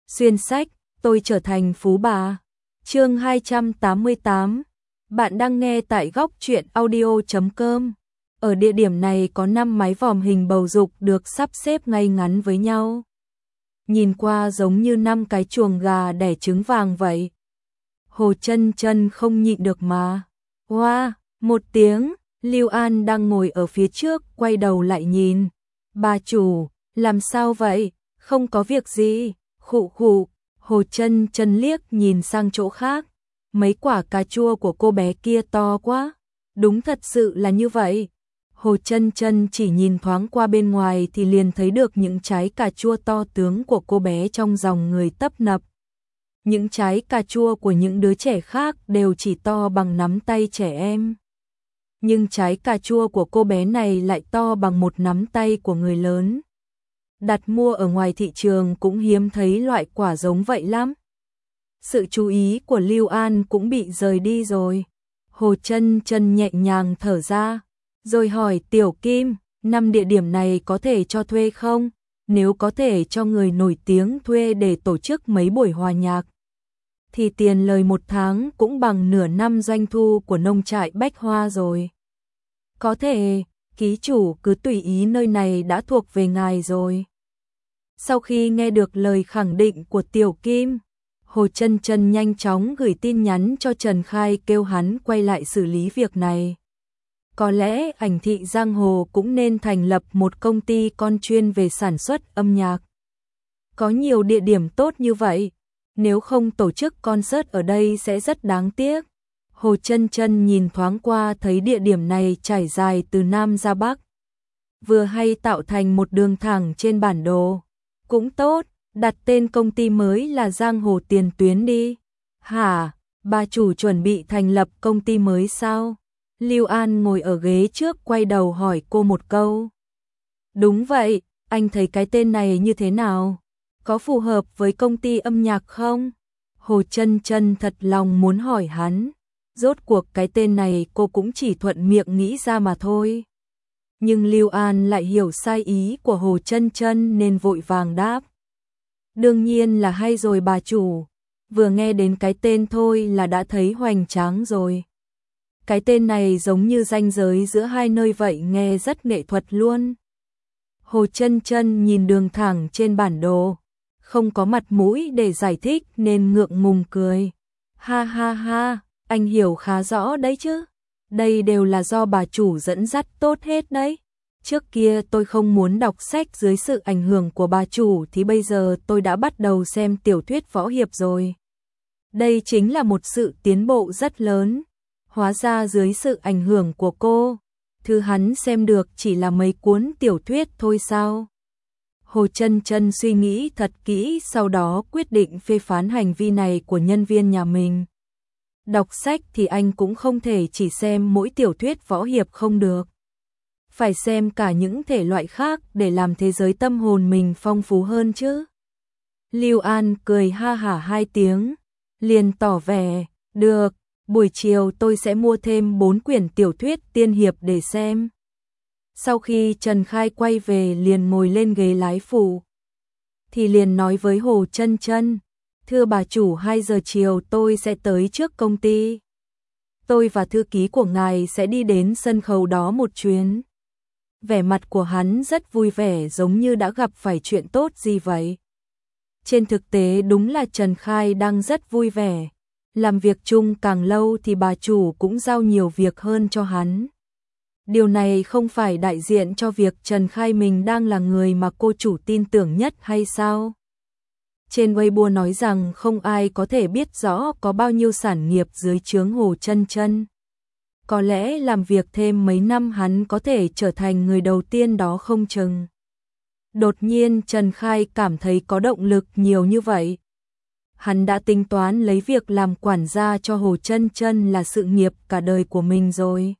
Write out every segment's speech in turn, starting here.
Xuyên sách, tôi trở thành phú bà. Chương 288. Bạn đang nghe tại góc truyện audio.com. Ở địa điểm này có 5 mái vòm hình bầu dục được sắp xếp ngay ngắn với nhau. Nhìn qua giống như 5 cái chuồng gà đẻ trứng vàng vậy. Hồ Chân Chân không nhịn được mà. Wow, một tiếng, Lưu An đang ngồi ở phía trước quay đầu lại nhìn. Bà chủ, làm sao vậy? Không có việc gì. Khụ khụ, Hồ Chân Chân liếc nhìn sang chỗ khác. Mấy quả cà chua của cô bé kia to quá. Đúng thật sự là như vậy. Hồ Chân Chân chỉ nhìn thoáng qua bên ngoài thì liền thấy được những trái cà chua to tướng của cô bé trong dòng người tấp nập. Những trái cà chua của những đứa trẻ khác đều chỉ to bằng nắm tay trẻ em. Nhưng trái cà chua của cô bé này lại to bằng một nắm tay của người lớn. Đặt mua ở ngoài thị trường cũng hiếm thấy loại quả giống vậy lắm. Sự chú ý của Lưu An cũng bị rời đi rồi. Hồ Chân Chân nhẹ nhàng thở ra, rồi hỏi Tiểu Kim, 5 địa điểm này có thể cho thuê không? Nếu có thể cho người nổi tiếng thuê để tổ chức mấy buổi hòa nhạc, thì tiền lời 1 tháng cũng bằng nửa năm doanh thu của nông trại Bách Hoa rồi. Có thể, ký chủ cứ tùy ý, nơi này đã thuộc về ngài rồi. Sau khi nghe được lời khẳng định của Tiểu Kim, Hồ Chân Chân nhanh chóng gửi tin nhắn cho Trần Khai kêu hắn quay lại xử lý việc này. Có lẽ Ảnh Thị Giang Hồ cũng nên thành lập một công ty con chuyên về sản xuất âm nhạc. Có nhiều địa điểm tốt như vậy, nếu không tổ chức concert ở đây sẽ rất đáng tiếc. Hồ Chân Chân nhìn thoáng qua thấy địa điểm này trải dài từ Nam ra Bắc, vừa hay tạo thành một đường thẳng trên bản đồ. Cũng tốt, đặt tên công ty mới là Giang Hồ Tiền Tuyến đi. Hả, bà chủ chuẩn bị thành lập công ty mới sao? Lưu An ngồi ở ghế trước quay đầu hỏi cô một câu. Đúng vậy, anh thấy cái tên này như thế nào? Có phù hợp với công ty âm nhạc không? Hồ Chân Chân thật lòng muốn hỏi hắn. Rốt cuộc cái tên này cô cũng chỉ thuận miệng nghĩ ra mà thôi. Nhưng Lưu An lại hiểu sai ý của Hồ Chân Chân nên vội vàng đáp. Đương nhiên là hay rồi bà chủ, vừa nghe đến cái tên thôi là đã thấy hoành tráng rồi. Cái tên này giống như ranh giới giữa hai nơi vậy, nghe rất nghệ thuật luôn. Hồ Chân Chân nhìn đường thẳng trên bản đồ, không có mặt mũi để giải thích nên ngượng ngùng cười. Ha ha ha, anh hiểu khá rõ đấy chứ. Đây đều là do bà chủ dẫn dắt tốt hết đấy. Trước kia tôi không muốn đọc sách dưới sự ảnh hưởng của bà chủ thì bây giờ tôi đã bắt đầu xem tiểu thuyết võ hiệp rồi. Đây chính là một sự tiến bộ rất lớn. Hóa ra dưới sự ảnh hưởng của cô, thứ hắn xem được chỉ là mấy cuốn tiểu thuyết thôi sao? Hồ Chân Chân suy nghĩ thật kỹ, sau đó quyết định phê phán hành vi này của nhân viên nhà mình. Đọc sách thì anh cũng không thể chỉ xem mỗi tiểu thuyết võ hiệp không được. Phải xem cả những thể loại khác để làm thế giới tâm hồn mình phong phú hơn chứ. Lưu An cười ha hả 2 tiếng, liền tỏ vẻ, được, buổi chiều tôi sẽ mua thêm 4 quyển tiểu thuyết tiên hiệp để xem. Sau khi Trần Khai quay về liền ngồi lên ghế lái phụ, thì liền nói với Hồ Chân Chân, thưa bà chủ, 2 giờ chiều tôi sẽ tới trước công ty. Tôi và thư ký của ngài sẽ đi đến sân khấu đó một chuyến. Vẻ mặt của hắn rất vui vẻ, giống như đã gặp phải chuyện tốt gì vậy. Trên thực tế đúng là Trần Khai đang rất vui vẻ. Làm việc chung càng lâu thì bà chủ cũng giao nhiều việc hơn cho hắn. Điều này không phải đại diện cho việc Trần Khai mình đang là người mà cô chủ tin tưởng nhất hay sao? Trên Weibo nói rằng không ai có thể biết rõ có bao nhiêu sản nghiệp dưới trướng Hồ Chân Chân. Có lẽ làm việc thêm mấy năm hắn có thể trở thành người đầu tiên đó không chừng. Đột nhiên Trần Khai cảm thấy có động lực nhiều như vậy. Hắn đã tính toán lấy việc làm quản gia cho Hồ Chân Chân là sự nghiệp cả đời của mình rồi.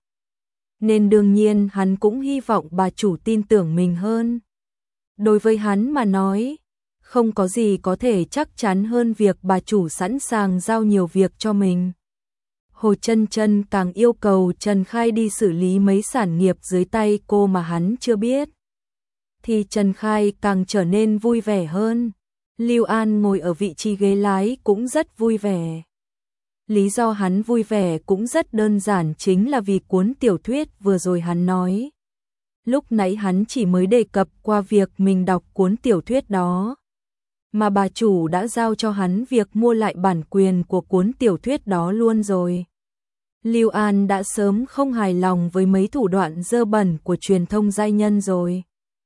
Nên đương nhiên hắn cũng hy vọng bà chủ tin tưởng mình hơn. Đối với hắn mà nói, không có gì có thể chắc chắn hơn việc bà chủ sẵn sàng giao nhiều việc cho mình. Hồ Chân Chân càng yêu cầu Trần Khai đi xử lý mấy sản nghiệp dưới tay cô mà hắn chưa biết, thì Trần Khai càng trở nên vui vẻ hơn. Lưu An ngồi ở vị trí ghế lái cũng rất vui vẻ. Lý do hắn vui vẻ cũng rất đơn giản, chính là vì cuốn tiểu thuyết vừa rồi hắn nói. Lúc nãy hắn chỉ mới đề cập qua việc mình đọc cuốn tiểu thuyết đó, mà bà chủ đã giao cho hắn việc mua lại bản quyền của cuốn tiểu thuyết đó luôn rồi. Lưu An đã sớm không hài lòng với mấy thủ đoạn dơ bẩn của truyền thông giai nhân rồi,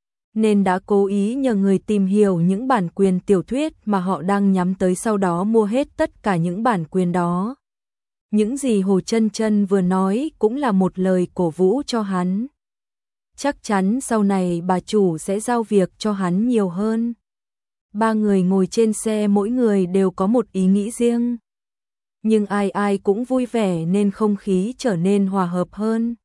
nên đã cố ý nhờ người tìm hiểu những bản quyền tiểu thuyết mà họ đang nhắm tới, sau đó mua hết tất cả những bản quyền đó. Những gì Hồ Chân Chân vừa nói cũng là một lời cổ vũ cho hắn. Chắc chắn sau này bà chủ sẽ giao việc cho hắn nhiều hơn. Ba người ngồi trên xe, mỗi người đều có một ý nghĩ riêng, nhưng ai ai cũng vui vẻ nên không khí trở nên hòa hợp hơn.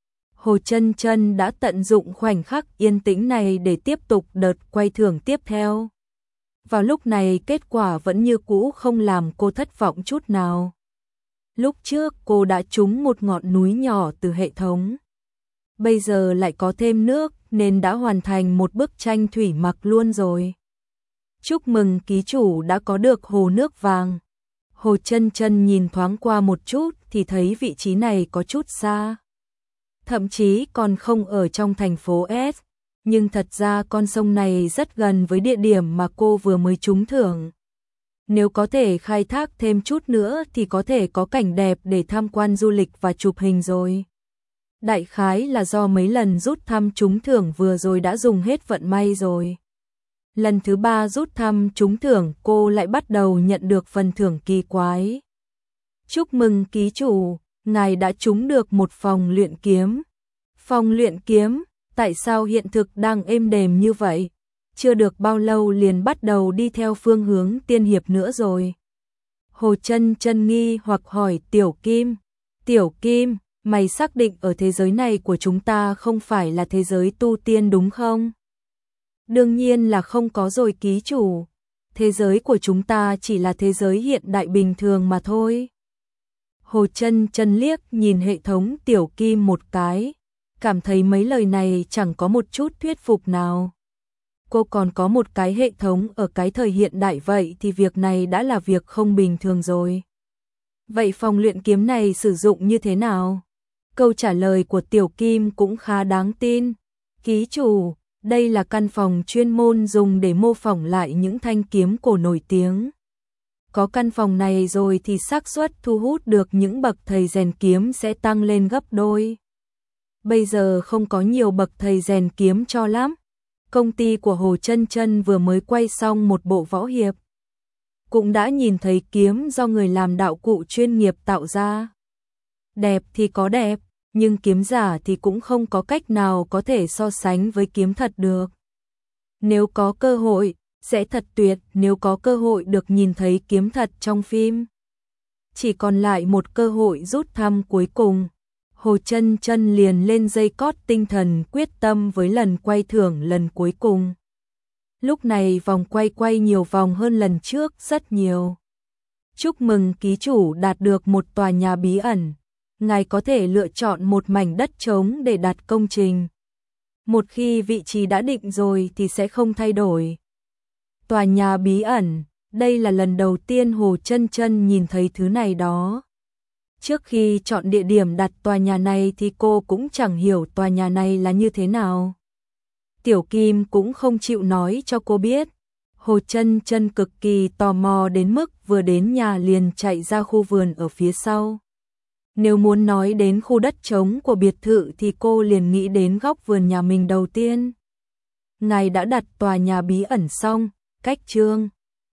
Hồ Chân Chân đã tận dụng khoảnh khắc yên tĩnh này để tiếp tục đợt quay thưởng tiếp theo. Vào lúc này kết quả vẫn như cũ không làm cô thất vọng chút nào. Lúc trước cô đã trúng một ngọn núi nhỏ từ hệ thống. Bây giờ lại có thêm nước nên đã hoàn thành một bức tranh thủy mặc luôn rồi. Chúc mừng ký chủ đã có được hồ nước vàng. Hồ Chân Chân nhìn thoáng qua một chút thì thấy vị trí này có chút xa. Thậm chí còn không ở trong thành phố S, nhưng thật ra con sông này rất gần với địa điểm mà cô vừa mới trúng thưởng. Nếu có thể khai thác thêm chút nữa thì có thể có cảnh đẹp để tham quan du lịch và chụp hình rồi. Đại khái là do mấy lần rút thăm trúng thưởng vừa rồi đã dùng hết vận may rồi. Lần thứ 3 rút thăm trúng thưởng cô lại bắt đầu nhận được phần thưởng kỳ quái. Chúc mừng ký chủ, ngài đã trúng được một phòng luyện kiếm. Phòng luyện kiếm, tại sao hiện thực đang êm đềm như vậy? Chưa được bao lâu liền bắt đầu đi theo phương hướng tiên hiệp nữa rồi. Hồ Chân Chân nghi hoặc hỏi Tiểu Kim. Tiểu Kim, mày xác định ở thế giới này của chúng ta không phải là thế giới tu tiên đúng không? Đương nhiên là không có rồi ký chủ. Thế giới của chúng ta chỉ là thế giới hiện đại bình thường mà thôi. Hồ Chân Chân liếc nhìn hệ thống Tiểu Kim một cái, cảm thấy mấy lời này chẳng có một chút thuyết phục nào. Cô còn có một cái hệ thống ở cái thời hiện đại vậy thì việc này đã là việc không bình thường rồi. Vậy phòng luyện kiếm này sử dụng như thế nào? Câu trả lời của Tiểu Kim cũng khá đáng tin. Ký chủ, đây là căn phòng chuyên môn dùng để mô phỏng lại những thanh kiếm cổ nổi tiếng. Có căn phòng này rồi thì xác suất thu hút được những bậc thầy rèn kiếm sẽ tăng lên gấp đôi. Bây giờ không có nhiều bậc thầy rèn kiếm cho lắm. Công ty của Hồ Chân Chân vừa mới quay xong một bộ võ hiệp, cũng đã nhìn thấy kiếm do người làm đạo cụ chuyên nghiệp tạo ra. Đẹp thì có đẹp, nhưng kiếm giả thì cũng không có cách nào có thể so sánh với kiếm thật được. Nếu có cơ hội, sẽ thật tuyệt nếu có cơ hội được nhìn thấy kiếm thật trong phim. Chỉ còn lại một cơ hội rút thăm cuối cùng. Hồ Chân Chân liền lên dây cót tinh thần quyết tâm với lần quay thưởng lần cuối cùng. Lúc này vòng quay nhiều vòng hơn lần trước rất nhiều. Chúc mừng ký chủ đạt được một tòa nhà bí ẩn. Ngài có thể lựa chọn một mảnh đất trống để đặt công trình. Một khi vị trí đã định rồi thì sẽ không thay đổi. Tòa nhà bí ẩn, đây là lần đầu tiên Hồ Chân Chân nhìn thấy thứ này đó. Trước khi chọn địa điểm đặt tòa nhà này thì cô cũng chẳng hiểu tòa nhà này là như thế nào. Tiểu Kim cũng không chịu nói cho cô biết. Hồ Chân Chân cực kỳ tò mò đến mức vừa đến nhà liền chạy ra khu vườn ở phía sau. Nếu muốn nói đến khu đất trống của biệt thự thì cô liền nghĩ đến góc vườn nhà mình đầu tiên. Ngài đã đặt tòa nhà bí ẩn xong, cách chương